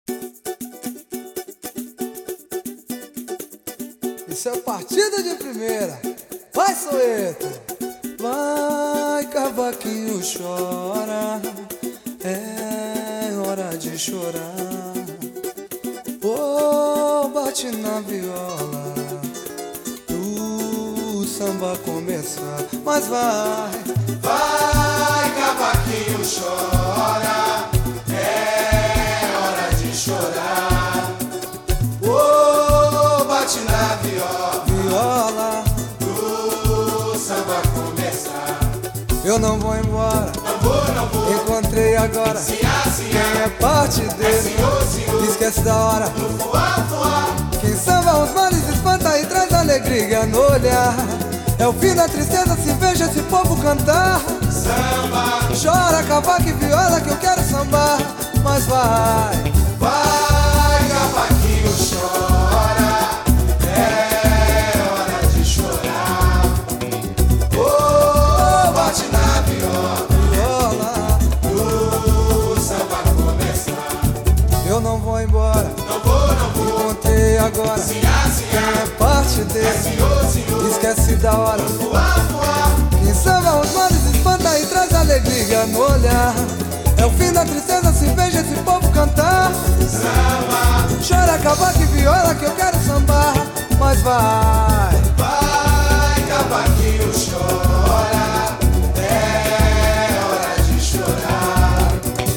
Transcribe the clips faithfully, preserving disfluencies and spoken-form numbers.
Isso é partida de primeira. Vai, Soeto! Vai, cavaquinho, chora. É hora de chorar. Oh, bate na viola o samba começar. Mas vai, vai, cavaquinho, chora. É hora de chorar. Oh, bate na viola, viola o samba começar. Eu não vou embora, não vou, não vou. Encontrei agora sim, sim, quem é parte dele, é senhor, senhor. Esquece da hora no voar, voar. Quem samba os males espanta e traz alegria no olhar. É o fim da tristeza, se veja esse povo cantar. Samba, chora, cavaco e viola que eu quero sambar. Mas vai, vai, cavaquinho, chora. É hora de chorar. Oh, bate na viola, viola o samba começar. Eu não vou embora, não vou, não vou. Encontrei agora sim, sim, quem é parte dele, é senhor, senhor. Esquece da hora voar, voar. Quem samba os males espanta e traz alegria no olhar. É o fim da tristeza, se veja esse povo cantar. Samba, chora, cavaco e viola que eu quero sambar. Mas vai, vai, cavaquinho, chora. É hora de chorar.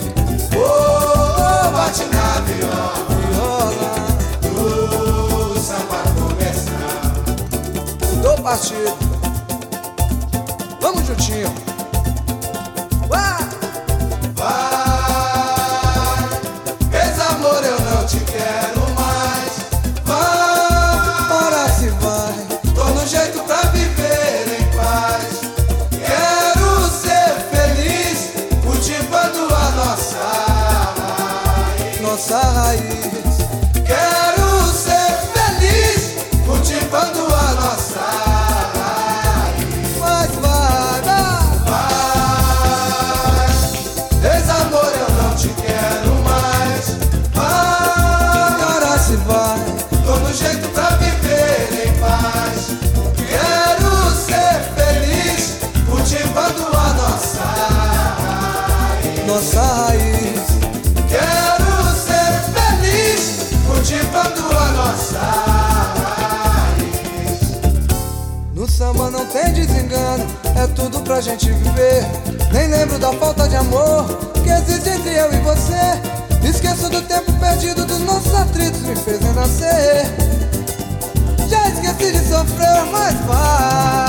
Oh, bate na viola, viola o samba começar. mudou partido. Vamos juntinho. Vai, vai, ex-amor, eu não te quero mais. Vai, ora se vai. tô no jeito pra viver em paz. Quero ser feliz, cultivando a nossa raiz. Nossa raiz. Quero ser feliz, cultivando a nossa raiz. Mas vai, vai, Vai, ex-amor, eu não te quero mais. Vai, ora se vai. tô no jeito pra viver em paz. Quero ser feliz, cultivando a nossa raiz. Nossa raiz. Quero ser feliz, cultivando a nossa raiz. No samba não tem desengano, é tudo pra gente viver. Nem lembro da falta de amor que existe entre eu e você. Esqueço do tempo perdido, dos nossos atritos me fez renascer. Já esqueci de sofrer, mas vai.